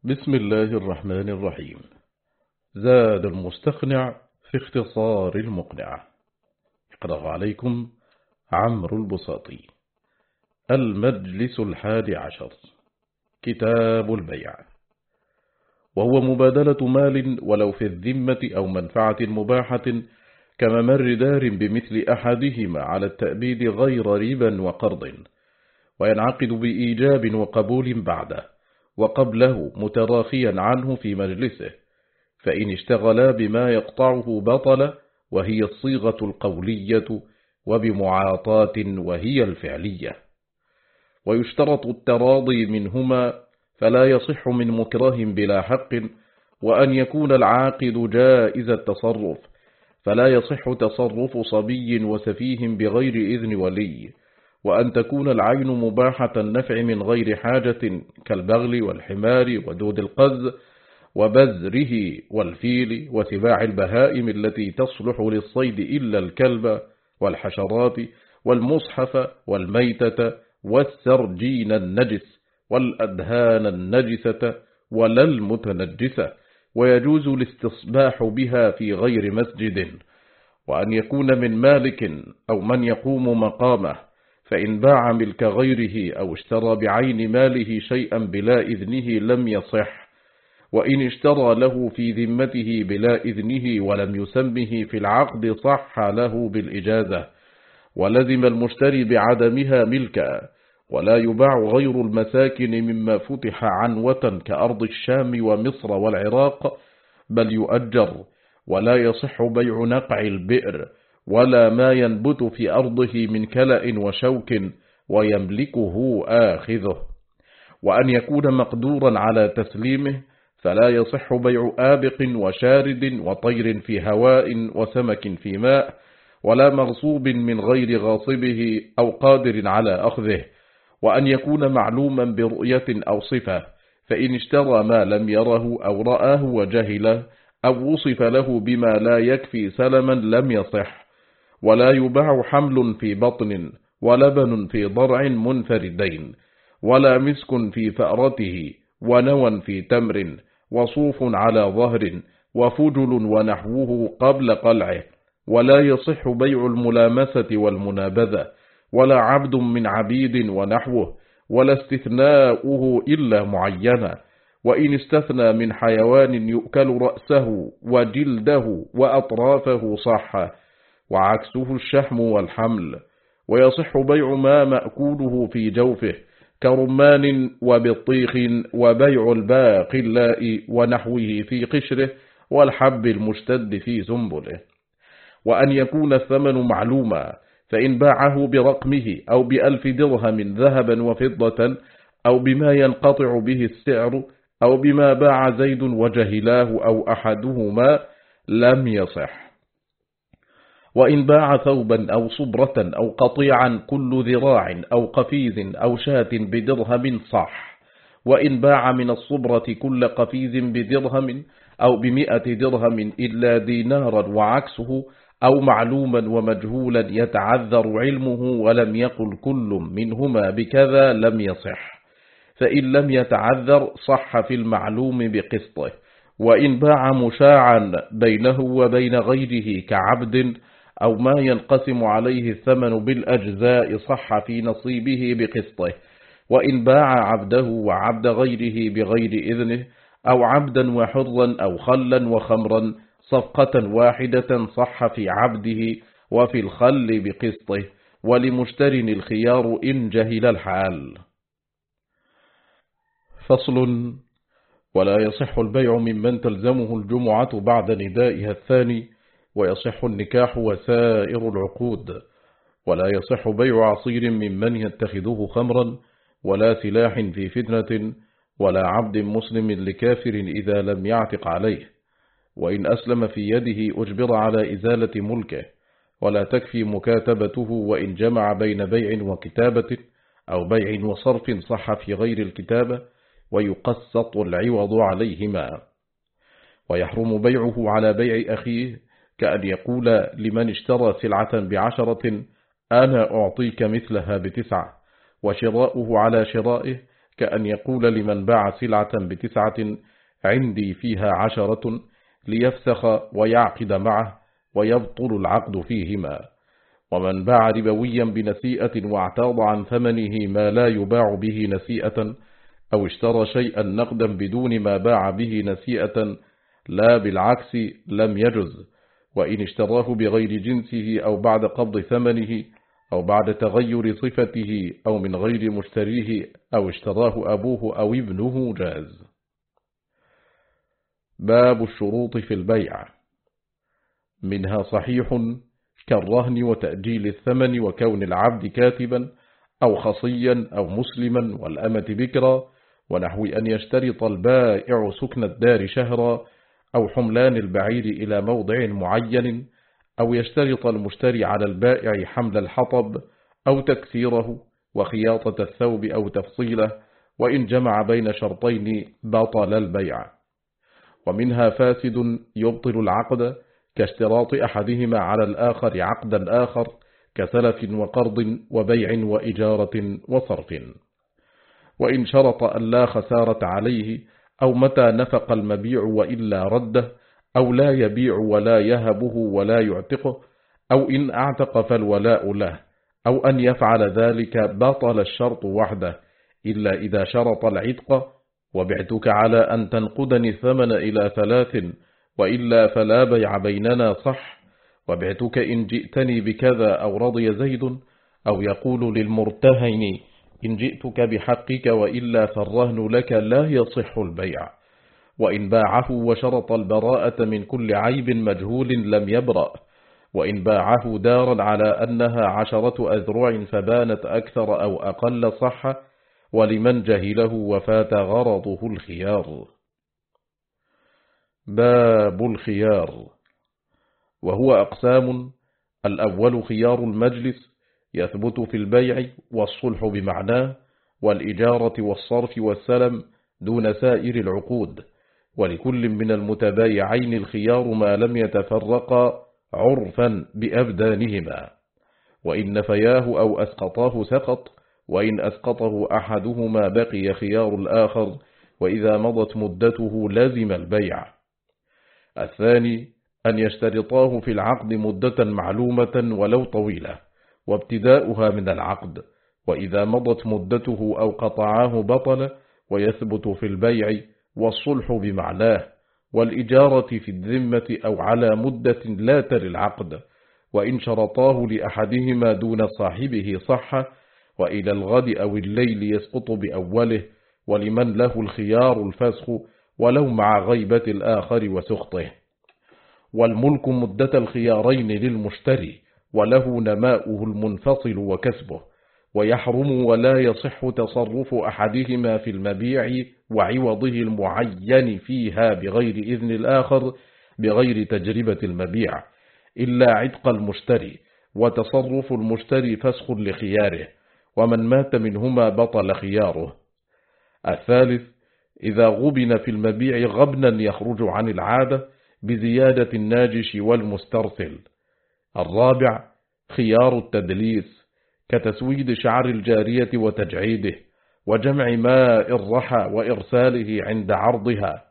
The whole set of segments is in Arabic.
بسم الله الرحمن الرحيم. زاد المستقنع في اختصار المقنع. اقرأ عليكم عمرو البساطي. المجلس 11. كتاب البيع، وهو مبادلة مال ولو في الذمة أو منفعة مباحة كممر دار بمثل أحدهما على التأبيد غير ربا وقرض، وينعقد بإيجاب وقبول بعده وقبله متراخيا عنه في مجلسه، فإن اشتغلا بما يقطعه بطل وهي الصيغة القولية، وبمعاطاة وهي الفعلية. ويشترط التراضي منهما، فلا يصح من مكره بلا حق، وأن يكون العاقد جائز التصرف، فلا يصح تصرف صبي وسفيه بغير إذن ولي، وأن تكون العين مباحة النفع من غير حاجة كالبغل والحمار ودود القز وبذره والفيل وسباع البهائم التي تصلح للصيد إلا الكلب والحشرات والمصحف والميتة والسرجين النجس والأدهان النجسة ولا المتنجسة، ويجوز الاستصباح بها في غير مسجد. وأن يكون من مالك أو من يقوم مقامه، فإن باع ملك غيره أو اشترى بعين ماله شيئا بلا إذنه لم يصح، وإن اشترى له في ذمته بلا إذنه ولم يسمه في العقد صح له بالإجازة، ولزم المشتري بعدمها ملكا. ولا يباع غير المساكن مما فتح عنوة كأرض الشام ومصر والعراق، بل يؤجر. ولا يصح بيع نقع البئر ولا ما ينبت في أرضه من كلأ وشوك ويملكه آخذه. وأن يكون مقدورا على تسليمه، فلا يصح بيع آبق وشارد وطير في هواء وسمك في ماء، ولا مغصوب من غير غاصبه أو قادر على أخذه. وأن يكون معلوما برؤية أو صفة، فإن اشترى ما لم يره أو رآه وجهله أو وصف له بما لا يكفي سلما لم يصح. ولا يباع حمل في بطن ولبن في ضرع منفردين، ولا مسك في فأرته ونوى في تمر وصوف على ظهر وفجل ونحوه قبل قلعه. ولا يصح بيع الملامسة والمنابذة، ولا عبد من عبيد ونحوه، ولا استثناؤه إلا معينا. وإن استثنى من حيوان يؤكل رأسه وجلده وأطرافه صح، وعكسه الشحم والحمل. ويصح بيع ما مأكوله في جوفه كرمان وبطيخ، وبيع الباقي اللاء ونحوه في قشره والحب المشتد في زنبله. وأن يكون الثمن معلوما، فإن باعه برقمه أو ب1000 درهم ذهبا وفضة، أو بما ينقطع به السعر، أو بما باع زيد وجهلاه أو أحدهما لم يصح. وإن باع ثوبا أو صبرة أو قطيعا كل ذراع أو قفيز أو شاة بدرهم صح. وإن باع من الصبرة كل قفيز بدرهم أو ب100 درهم إلا دينارا وعكسه، أو معلوما ومجهولا يتعذر علمه ولم يقل كل منهما بكذا لم يصح. فإن لم يتعذر صح في المعلوم بقسطه. وإن باع مشاعا بينه وبين غيره كعبد أو ما ينقسم عليه الثمن بالأجزاء صح في نصيبه بقسطه. وإن باع عبده وعبد غيره بغير إذنه، أو عبدا وحرا أو خلا وخمرا صفقة واحدة صح في عبده وفي الخل بقسطه، ولمشتر الخيار إن جهل الحال. فصل. ولا يصح البيع ممن تلزمه الجمعة بعد ندائها الثاني، ويصح النكاح وسائر العقود. ولا يصح بيع عصير ممن يتخذه خمرا، ولا سلاح في فتنة، ولا عبد مسلم لكافر إذا لم يعتق عليه. وإن أسلم في يده أجبر على إزالة ملكه، ولا تكفي مكاتبته وإن جمع بين بيع وكتابة، أو بيع وصرف صح في غير الكتابة، ويقسط العوض عليهما. ويحرم بيعه على بيع أخيه، كأن يقول لمن اشترى سلعة ب10 أنا أعطيك مثلها ب9، وشراؤه على شرائه كأن يقول لمن باع سلعة ب9 عندي فيها 10 ليفسخ ويعقد معه ويبطل العقد فيهما. ومن باع ربويا بنسيئة واعتاض عن ثمنه ما لا يباع به نسيئة، أو اشترى شيئا نقدا بدون ما باع به نسيئة لا بالعكس لم يجز، وإن اشتراه بغير جنسه أو بعد قبض ثمنه أو بعد تغير صفته أو من غير مشتريه أو اشتراه أبوه أو ابنه جاز. باب الشروط في البيع. منها صحيح كالرهن وتأجيل الثمن وكون العبد كاتبا أو خصيا أو مسلما والأمة بكرا، ونحو أن يشترط البائع سكن الدار شهرا أو حملان البعير إلى موضع معين، أو يشترط المشتري على البائع حمل الحطب أو تكسيره وخياطة الثوب أو تفصيله، وإن جمع بين شرطين بطل البيع. ومنها فاسد يبطل العقد كاشتراط أحدهما على الآخر عقدا آخر كسلف وقرض وبيع وإجارة وصرف. وإن شرط أن لا خسارة عليه أو متى نفق المبيع وإلا رده، أو لا يبيع ولا يهبه ولا يعتقه، أو إن أعتق فالولاء له، أو أن يفعل ذلك بطل الشرط وحده إلا إذا شرط العتق: وبعتك على أن تنقدني الثمن إلى 3 وإلا فلا بيع بيننا صح، وبعتك إن جئتني بكذا أو رضي زيد، أو يقول للمرتهن إن جئتك بحقك وإلا فالرهن لك لا يصح البيع. وإن باعه وشرط البراءة من كل عيب مجهول لم يبرأ. وإن باعه دارا على أنها 10 أذرع فبانت أكثر أو أقل صح، ولمن جهله وفات غرضه الخيار. باب الخيار. وهو أقسام: الأول خيار المجلس يثبت في البيع والصلح بمعناه، والإجارة والصرف والسلم دون سائر العقود، ولكل من المتبايعين الخيار ما لم يتفرقا عرفا بأبدانهما، وإن نفياه أو أسقطاه سقط، وإن أسقطه أحدهما بقي خيار الآخر، وإذا مضت مدته لازم البيع. الثاني أن يشترطاه في العقد مدة معلومة ولو طويلة، وابتداؤها من العقد، وإذا مضت مدته أو قطعاه بطل، ويثبت في البيع والصلح بمعناه، والإجارة في الذمة أو على مدة لا تل العقد، وإن شرطاه لأحدهما دون صاحبه صح، وإلى الغد أو الليل يسقط بأوله، ولمن له الخيار الفسخ ولو مع غيبة الآخر وسخطه. والملك مدة الخيارين للمشتري، وله نماؤه المنفصل وكسبه، ويحرم ولا يصح تصرف أحدهما في المبيع وعوضه المعين فيها بغير إذن الآخر بغير تجربة المبيع، إلا عتق المشتري، وتصرف المشتري فسخ لخياره، ومن مات منهما بطل خياره. الثالث إذا غبن في المبيع غبنا يخرج عن العادة بزيادة الناجش والمسترسل. الرابع خيار التدليس كتسويد شعر الجارية وتجعيده، وجمع ماء الرحى وإرساله عند عرضها.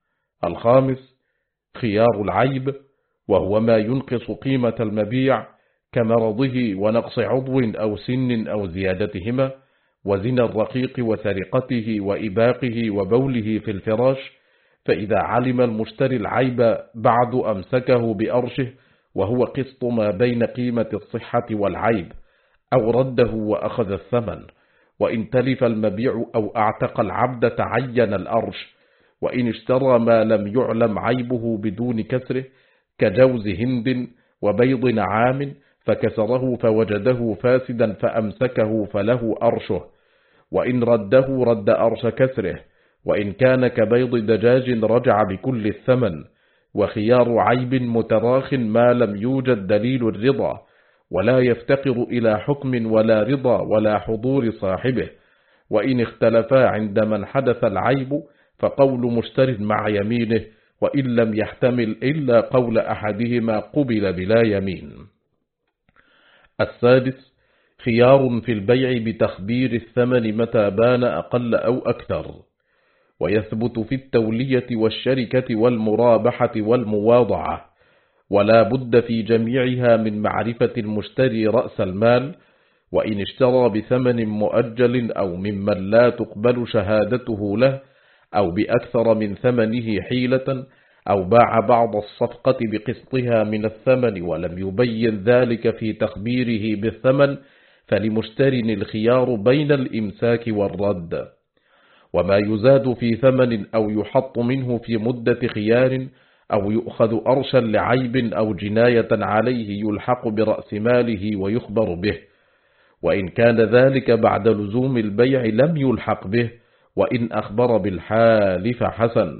الخامس خيار العيب، وهو ما ينقص قيمة المبيع كمرضه ونقص عضو أو سن أو زيادتهما، وزنا الرقيق وسرقته وإباقه وبوله في الفراش، فإذا علم المشتري العيب بعد أمسكه بأرشه، وهو قسط ما بين قيمة الصحة والعيب، أو رده وأخذ الثمن. وإن تلف المبيع أو أعتق العبد تعين الأرش. وإن اشترى ما لم يعلم عيبه بدون كسره كجوز هند وبيض نعام فكسره فوجده فاسدا فأمسكه فله أرشه، وإن رده رد أرش كسره، وإن كان كبيض دجاج رجع بكل الثمن. وخيار عيب متراخ ما لم يوجد دليل الرضا، ولا يفتقر إلى حكم ولا رضا ولا حضور صاحبه. وإن اختلفا عند من حدث العيب فقول مشتر مع يمينه، وإن لم يحتمل إلا قول أحدهما قبل بلا يمين. السادس خيار في البيع بتخبير الثمن متى بان أقل أو أكثر، ويثبت في التولية والشركة والمرابحة والمواضعة، ولا بد في جميعها من معرفة المشتري رأس المال، وإن اشترى بثمن مؤجل أو ممن لا تقبل شهادته له، أو بأكثر من ثمنه حيلة، أو باع بعض الصفقة بقسطها من الثمن ولم يبين ذلك في تخبيره بالثمن، فلمشتر الخيار بين الإمساك والرد. وما يزاد في ثمن أو يحط منه في مدة خيار، أو يؤخذ أرشا لعيب أو جناية عليه يلحق برأس ماله ويخبر به، وإن كان ذلك بعد لزوم البيع لم يلحق به، وإن أخبر بالحال فحسن.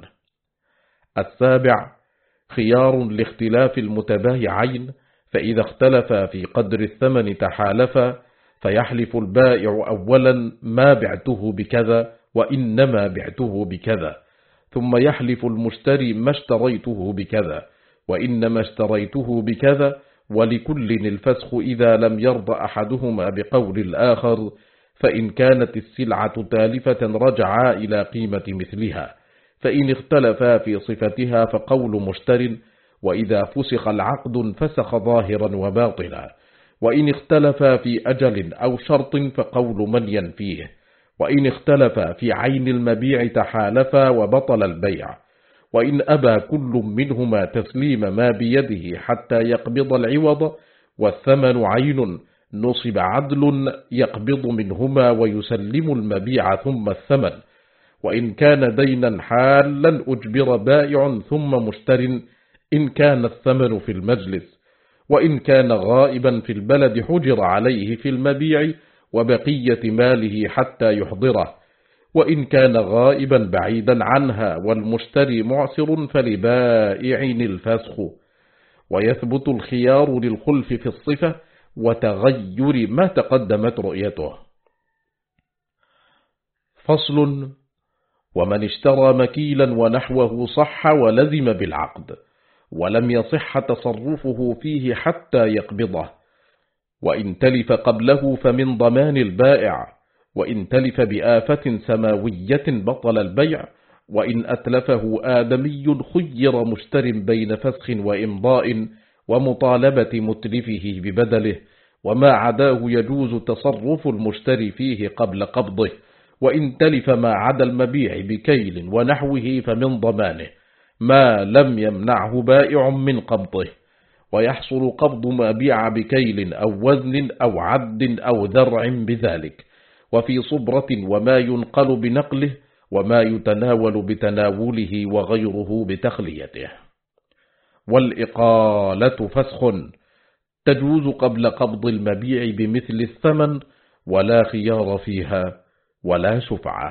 7. خيار لاختلاف المتبايعين، فإذا اختلفا في قدر الثمن تحالفا، فيحلف البائع أولا ما بعته بكذا وإنما بعته بكذا، ثم يحلف المشتري ما اشتريته بكذا وإنما اشتريته بكذا، ولكل الفسخ إذا لم يرضى أحدهما بقول الآخر، فإن كانت السلعة تالفة رجعا إلى قيمة مثلها، فإن اختلفا في صفتها فقول مشتر، وإذا فسخ العقد انفسخ ظاهرا وباطلا، وإن اختلفا في أجل أو شرط فقول من ينفيه، وإن اختلفا في عين المبيع تحالفا وبطل البيع، وإن أبى كل منهما تسليم ما بيده حتى يقبض العوض والثمن عين، نصب عدل يقبض منهما ويسلم المبيع ثم الثمن، وإن كان دينا حالا أجبر بائع ثم مشتر إن كان الثمن في المجلس، وإن كان غائبا في البلد حجر عليه في المبيع وبقية ماله حتى يحضره، وإن كان غائبا بعيدا عنها والمشتري معسر فلبائع الفسخ. ويثبت الخيار للخلف في الصفة وتغير ما تقدمت رؤيته. فصل. ومن اشترى مكيلا ونحوه صح ولزم بالعقد، ولم يصح تصرفه فيه حتى يقبضه، وإن تلف قبله فمن ضمان البائع، وإن تلف بآفة سماوية بطل البيع، وإن أتلفه آدمي خير مشتر بين فسخ وإمضاء ومطالبة متلفه ببدله، وما عداه يجوز تصرف المشتري فيه قبل قبضه، وإن تلف ما عدا المبيع بكيل ونحوه فمن ضمانه ما لم يمنعه بائع من قبضه، ويحصل قبض ما بيع بكيل أو وزن أو عد أو ذرع بذلك، وفي صبرة وما ينقل بنقله وما يتناول بتناوله وغيره بتخليته. والإقالة فسخ، تجوز قبل قبض المبيع بمثل الثمن، ولا خيار فيها ولا شفعة.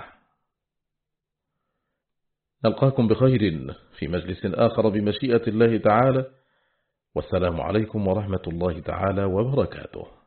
نلقاكم بخير في مجلس آخر بمشيئة الله تعالى، والسلام عليكم ورحمة الله تعالى وبركاته.